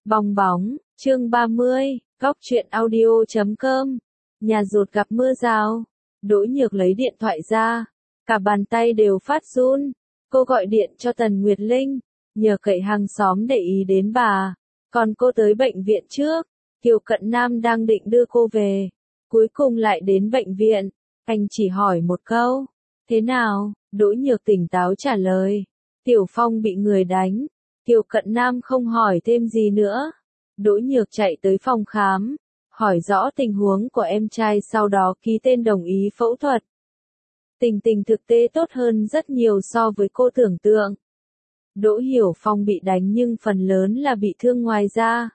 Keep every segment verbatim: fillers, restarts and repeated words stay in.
Bong bóng, chương ba mươi, góc truyện audio chấm com. Nhà rột gặp mưa rào. Đỗ Nhược lấy điện thoại ra, cả bàn tay đều phát run. Cô gọi điện cho Tần Nguyệt Linh, nhờ cậy hàng xóm để ý đến bà. Còn cô tới bệnh viện trước, Kiều Cận Nam đang định đưa cô về. Cuối cùng lại đến bệnh viện, anh chỉ hỏi một câu, thế nào? Đỗ Nhược tỉnh táo trả lời, Tiểu Phong bị người đánh. Kiều Cận Nam không hỏi thêm gì nữa. Đỗ Nhược chạy tới phòng khám, hỏi rõ tình huống của em trai, sau đó ký tên đồng ý phẫu thuật. Tình tình thực tế tốt hơn rất nhiều so với cô tưởng tượng. Đỗ Hiểu Phong bị đánh nhưng phần lớn là bị thương ngoài da.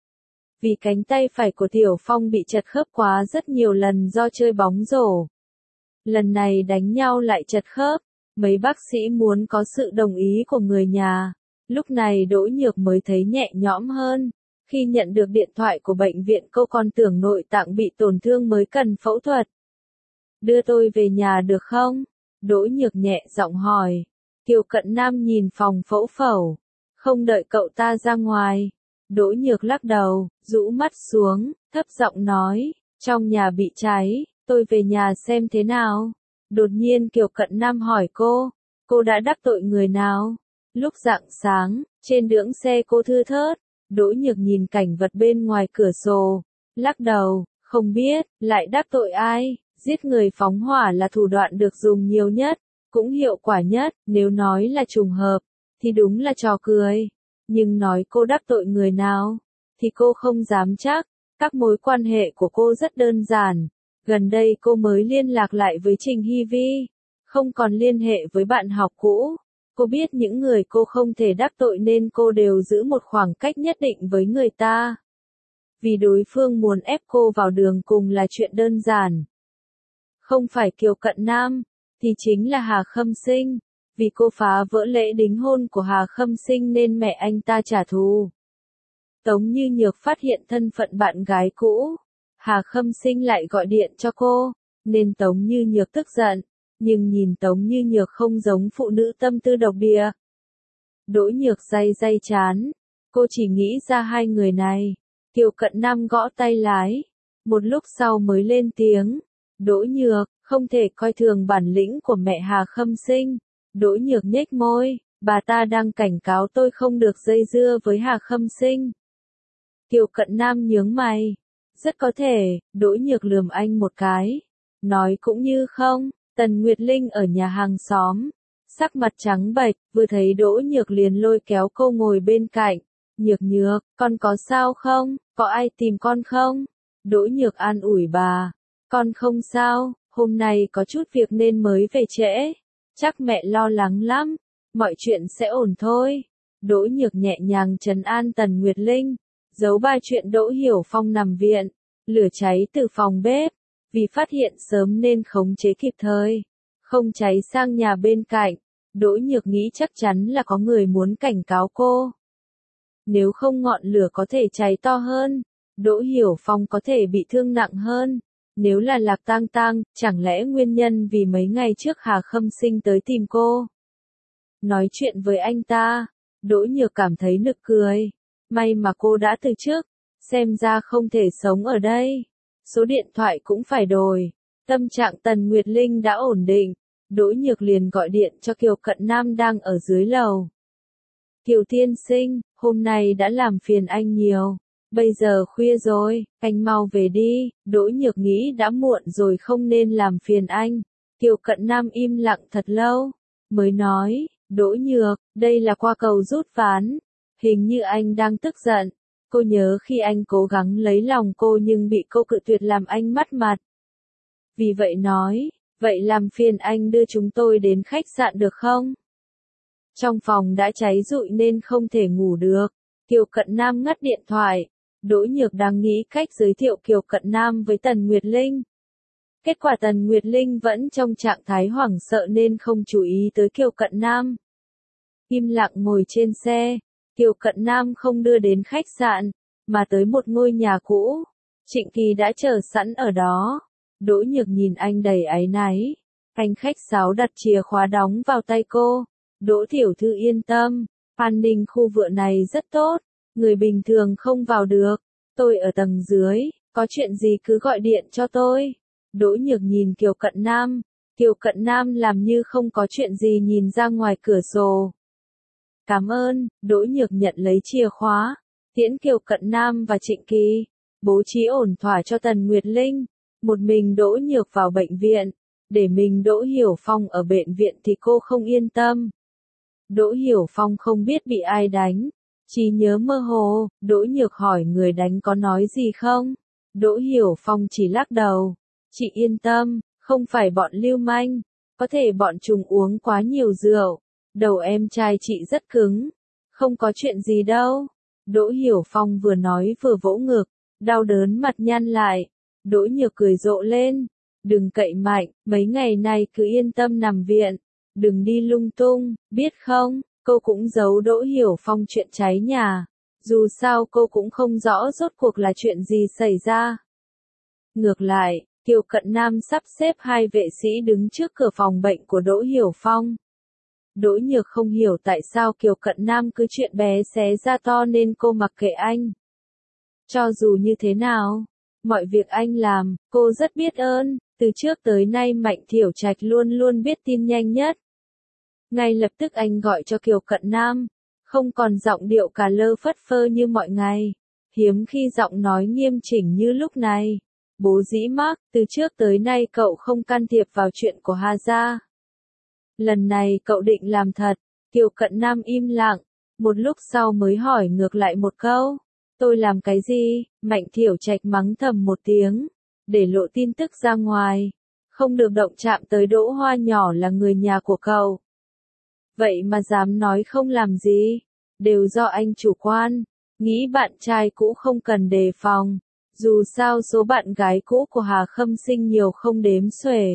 Vì cánh tay phải của Tiểu Phong bị chật khớp quá rất nhiều lần do chơi bóng rổ. Lần này đánh nhau lại chật khớp, mấy bác sĩ muốn có sự đồng ý của người nhà. Lúc này Đỗ Nhược mới thấy nhẹ nhõm hơn. Khi nhận được điện thoại của bệnh viện, cô còn tưởng nội tạng bị tổn thương mới cần phẫu thuật. Đưa tôi về nhà được không? Đỗ Nhược nhẹ giọng hỏi. Kiều Cận Nam nhìn phòng phẫu phẫu, không đợi cậu ta ra ngoài. Đỗ Nhược lắc đầu, rũ mắt xuống, thấp giọng nói, trong nhà bị cháy, tôi về nhà xem thế nào. Đột nhiên Kiều Cận Nam hỏi cô, cô đã đắc tội người nào? Lúc rạng sáng, trên đưỡng xe cô thưa thớt. Đỗ Nhược nhìn cảnh vật bên ngoài cửa sổ, lắc đầu, không biết, lại đắc tội ai? Giết người phóng hỏa là thủ đoạn được dùng nhiều nhất, cũng hiệu quả nhất. Nếu nói là trùng hợp, thì đúng là trò cười. Nhưng nói cô đắc tội người nào, thì cô không dám chắc. Các mối quan hệ của cô rất đơn giản. Gần đây cô mới liên lạc lại với Trình Hy Vi, không còn liên hệ với bạn học cũ. Cô biết những người cô không thể đắc tội nên cô đều giữ một khoảng cách nhất định với người ta. Vì đối phương muốn ép cô vào đường cùng là chuyện đơn giản. Không phải Kiều Cận Nam, thì chính là Hà Khâm Sinh. Vì cô phá vỡ lễ đính hôn của Hà Khâm Sinh nên mẹ anh ta trả thù. Tống Như Nhược phát hiện thân phận bạn gái cũ. Hà Khâm Sinh lại gọi điện cho cô, nên Tống Như Nhược tức giận. Nhưng nhìn Tống Như Nhược không giống phụ nữ tâm tư độc địa. Đỗ Nhược day day chán. Cô chỉ nghĩ ra hai người này. Kiều Cận Nam gõ tay lái. Một lúc sau mới lên tiếng. Đỗ Nhược, không thể coi thường bản lĩnh của mẹ Hà Khâm Sinh. Đỗ Nhược nhếch môi. Bà ta đang cảnh cáo tôi không được dây dưa với Hà Khâm Sinh. Kiều Cận Nam nhướng mày. Rất có thể. Đỗ Nhược lườm anh một cái. Nói cũng như không. Tần Nguyệt Linh ở nhà hàng xóm, sắc mặt trắng bệch, vừa thấy Đỗ Nhược liền lôi kéo cô ngồi bên cạnh. Nhược Nhược, con có sao không? Có ai tìm con không? Đỗ Nhược an ủi bà. Con không sao, hôm nay có chút việc nên mới về trễ. Chắc mẹ lo lắng lắm, mọi chuyện sẽ ổn thôi. Đỗ Nhược nhẹ nhàng trấn an Tần Nguyệt Linh. Giấu ba chuyện Đỗ Hiểu Phong nằm viện, lửa cháy từ phòng bếp. Vì phát hiện sớm nên khống chế kịp thời, không cháy sang nhà bên cạnh. Đỗ Nhược nghĩ chắc chắn là có người muốn cảnh cáo cô. Nếu không ngọn lửa có thể cháy to hơn, Đỗ Hiểu Phong có thể bị thương nặng hơn. Nếu là Lạc Tang Tang, chẳng lẽ nguyên nhân vì mấy ngày trước Hà Khâm Sinh tới tìm cô? Nói chuyện với anh ta, Đỗ Nhược cảm thấy nực cười. May mà cô đã từ chức, xem ra không thể sống ở đây. Số điện thoại cũng phải đổi. Tâm trạng Tần Nguyệt Linh đã ổn định. Đỗ Nhược liền gọi điện cho Kiều Cận Nam đang ở dưới lầu. Kiều tiên sinh, hôm nay đã làm phiền anh nhiều. Bây giờ khuya rồi, anh mau về đi. Đỗ Nhược nghĩ đã muộn rồi không nên làm phiền anh. Kiều Cận Nam im lặng thật lâu, mới nói, Đỗ Nhược, đây là qua cầu rút ván. Hình như anh đang tức giận. Cô nhớ khi anh cố gắng lấy lòng cô nhưng bị cô cự tuyệt làm anh mất mặt. Vì vậy nói, vậy làm phiền anh đưa chúng tôi đến khách sạn được không? Trong phòng đã cháy rụi nên không thể ngủ được. Kiều Cận Nam ngắt điện thoại. Đỗ Nhược đang nghĩ cách giới thiệu Kiều Cận Nam với Tần Nguyệt Linh. Kết quả Tần Nguyệt Linh vẫn trong trạng thái hoảng sợ nên không chú ý tới Kiều Cận Nam. Im lặng ngồi trên xe. Kiều Cận Nam không đưa đến khách sạn, mà tới một ngôi nhà cũ. Trịnh Kỳ đã chờ sẵn ở đó. Đỗ Nhược nhìn anh đầy áy náy. Anh khách sáo đặt chìa khóa đóng vào tay cô. Đỗ tiểu thư yên tâm, an ninh khu vựa này rất tốt. người bình thường không vào được. Tôi ở tầng dưới, có chuyện gì cứ gọi điện cho tôi. Đỗ Nhược nhìn Kiều Cận Nam. Kiều Cận Nam làm như không có chuyện gì nhìn ra ngoài cửa sổ. Cảm ơn, Đỗ Nhược nhận lấy chìa khóa. Tiễn Kiều Cận Nam và Trịnh Kỳ. Bố trí ổn thỏa cho Tần Nguyệt Linh. Một mình Đỗ Nhược vào bệnh viện. Để mình Đỗ Hiểu Phong ở bệnh viện thì cô không yên tâm. Đỗ Hiểu Phong không biết bị ai đánh. Trí nhớ mơ hồ, Đỗ Nhược hỏi người đánh có nói gì không? Đỗ Hiểu Phong chỉ lắc đầu. Chị yên tâm, không phải bọn lưu manh. Có thể bọn chúng uống quá nhiều rượu. Đầu em trai chị rất cứng. Không có chuyện gì đâu. Đỗ Hiểu Phong vừa nói vừa vỗ ngực. Đau đớn mặt nhăn lại. Đỗ Nhược cười rộ lên. Đừng cậy mạnh, mấy ngày nay cứ yên tâm nằm viện. Đừng đi lung tung, biết không? Cô cũng giấu Đỗ Hiểu Phong chuyện cháy nhà. Dù sao cô cũng không rõ rốt cuộc là chuyện gì xảy ra. Ngược lại, Kiều Cận Nam sắp xếp hai vệ sĩ đứng trước cửa phòng bệnh của Đỗ Hiểu Phong. Đỗ Nhược không hiểu tại sao Kiều Cận Nam cứ chuyện bé xé ra to nên cô mặc kệ anh. Cho dù như thế nào, mọi việc anh làm, cô rất biết ơn. Từ trước tới nay Mạnh Thiểu Trạch luôn luôn biết tin nhanh nhất. Ngay lập tức anh gọi cho Kiều Cận Nam, không còn giọng điệu cà lơ phất phơ như mọi ngày, hiếm khi giọng nói nghiêm chỉnh như lúc này. Bố dĩ Mark, từ trước tới nay cậu không can thiệp vào chuyện của Hà gia. Lần này cậu định làm thật. Kiều Cận Nam im lặng, một lúc sau mới hỏi ngược lại một câu. Tôi làm cái gì? Mạnh Thiểu Trạch mắng thầm một tiếng, để lộ tin tức ra ngoài. Không được động chạm tới Đỗ Hoa nhỏ là người nhà của cậu. Vậy mà dám nói không làm gì, đều do anh chủ quan, nghĩ bạn trai cũ không cần đề phòng. Dù sao số bạn gái cũ của Hà Khâm Sinh nhiều không đếm xuể.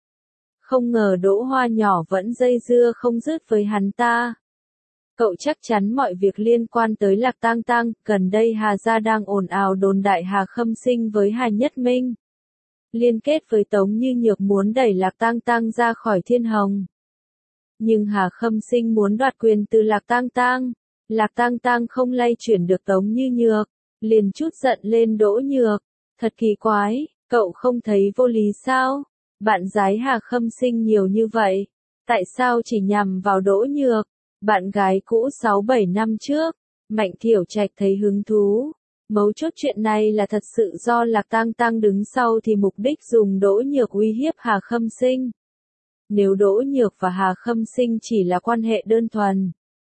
Không ngờ Đỗ Hoa nhỏ vẫn dây dưa không dứt với hắn ta. Cậu chắc chắn mọi việc liên quan tới Lạc Tang Tang, gần đây Hà gia đang ồn ào đồn đại Hà Khâm Sinh với Hà Nhất Minh. Liên kết với Tống Như Nhược muốn đẩy Lạc Tang Tang ra khỏi Thiên Hồng. Nhưng Hà Khâm Sinh muốn đoạt quyền từ Lạc Tang Tang. Lạc Tang Tang không lay chuyển được Tống Như Nhược, liền chút giận lên Đỗ Nhược. Thật kỳ quái, cậu không thấy vô lý sao? Bạn gái Hà Khâm Sinh nhiều như vậy, tại sao chỉ nhằm vào Đỗ Nhược? Bạn gái cũ sáu bảy năm trước, Mạnh Thiểu Trạch thấy hứng thú. Mấu chốt chuyện này là thật sự do Lạc Tang Tang đứng sau thì mục đích dùng Đỗ Nhược uy hiếp Hà Khâm Sinh. Nếu Đỗ Nhược và Hà Khâm Sinh chỉ là quan hệ đơn thuần,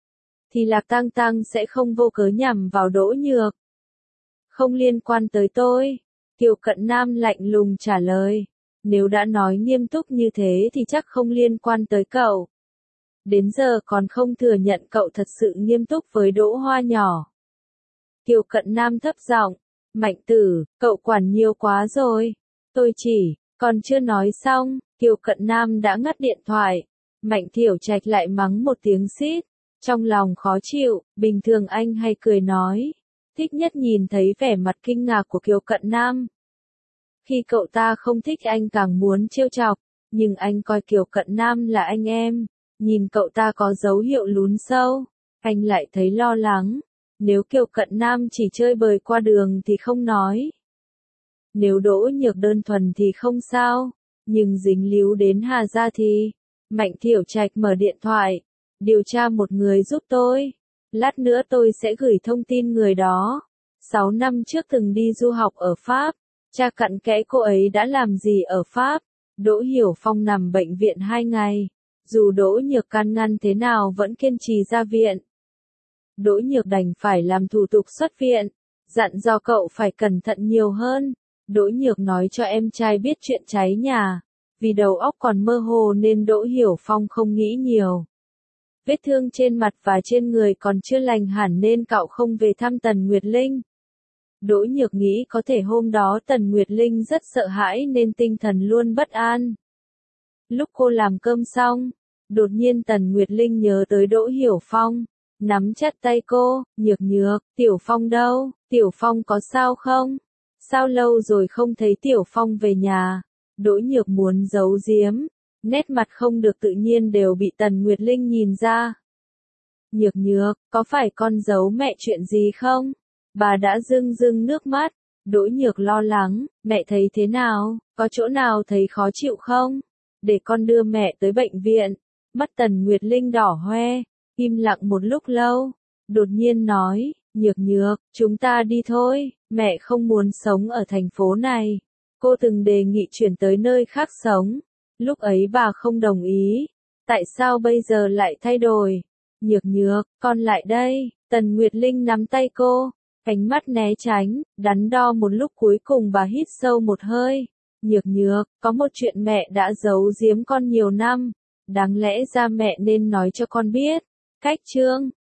thì Lạc Tang Tang sẽ không vô cớ nhằm vào Đỗ Nhược. Không liên quan tới tôi, Kiều Cận Nam lạnh lùng trả lời. Nếu đã nói nghiêm túc như thế thì chắc không liên quan tới cậu. Đến giờ còn không thừa nhận cậu thật sự nghiêm túc với Đỗ Hoa nhỏ. Kiều Cận Nam thấp giọng, Mạnh tử, cậu quản nhiều quá rồi. Tôi chỉ, còn chưa nói xong, Kiều Cận Nam đã ngắt điện thoại. Mạnh Thiểu Trạch lại mắng một tiếng xít. Trong lòng khó chịu, bình thường anh hay cười nói. Thích nhất nhìn thấy vẻ mặt kinh ngạc của Kiều Cận Nam. Khi cậu ta không thích anh càng muốn trêu chọc, nhưng anh coi Kiều Cận Nam là anh em. Nhìn cậu ta có dấu hiệu lún sâu, anh lại thấy lo lắng. Nếu Kiều Cận Nam chỉ chơi bời qua đường thì không nói. Nếu Đỗ Nhược đơn thuần thì không sao, nhưng dính líu đến Hà gia thì. Mạnh Thiểu Trạch mở điện thoại, điều tra một người giúp tôi. Lát nữa tôi sẽ gửi thông tin người đó. Sáu năm trước từng đi du học ở Pháp, tra cặn kẽ cô ấy đã làm gì ở Pháp. Đỗ Hiểu Phong nằm bệnh viện hai ngày. Dù Đỗ Nhược can ngăn thế nào vẫn kiên trì ra viện. Đỗ Nhược đành phải làm thủ tục xuất viện, dặn dò cậu phải cẩn thận nhiều hơn. Đỗ Nhược nói cho em trai biết chuyện cháy nhà, vì đầu óc còn mơ hồ nên Đỗ Hiểu Phong không nghĩ nhiều. Vết thương trên mặt và trên người còn chưa lành hẳn nên cậu không về thăm Tần Nguyệt Linh. Đỗ Nhược nghĩ có thể hôm đó Tần Nguyệt Linh rất sợ hãi nên tinh thần luôn bất an. Lúc cô làm cơm xong, đột nhiên Tần Nguyệt Linh nhớ tới Đỗ Hiểu Phong, nắm chặt tay cô. Nhược Nhược, Tiểu Phong đâu? Tiểu Phong có sao không? Sao lâu rồi không thấy Tiểu Phong về nhà? Đỗ Nhược muốn giấu giếm, nét mặt không được tự nhiên đều bị Tần Nguyệt Linh nhìn ra. Nhược nhược, có phải con giấu mẹ chuyện gì không? Bà đã rưng rưng nước mắt. Đỗ nhược lo lắng, mẹ thấy thế nào, có chỗ nào thấy khó chịu không? Để con đưa mẹ tới bệnh viện. Mắt Tần Nguyệt Linh đỏ hoe, im lặng một lúc lâu, đột nhiên nói, nhược nhược, chúng ta đi thôi, mẹ không muốn sống ở thành phố này. Cô từng đề nghị chuyển tới nơi khác sống, lúc ấy bà không đồng ý, tại sao bây giờ lại thay đổi? Nhược nhược, con lại đây, Tần Nguyệt Linh nắm tay cô, ánh mắt né tránh, đắn đo một lúc cuối cùng bà hít sâu một hơi. Nhược nhược, có một chuyện mẹ đã giấu giếm con nhiều năm, đáng lẽ ra mẹ nên nói cho con biết. Cách chương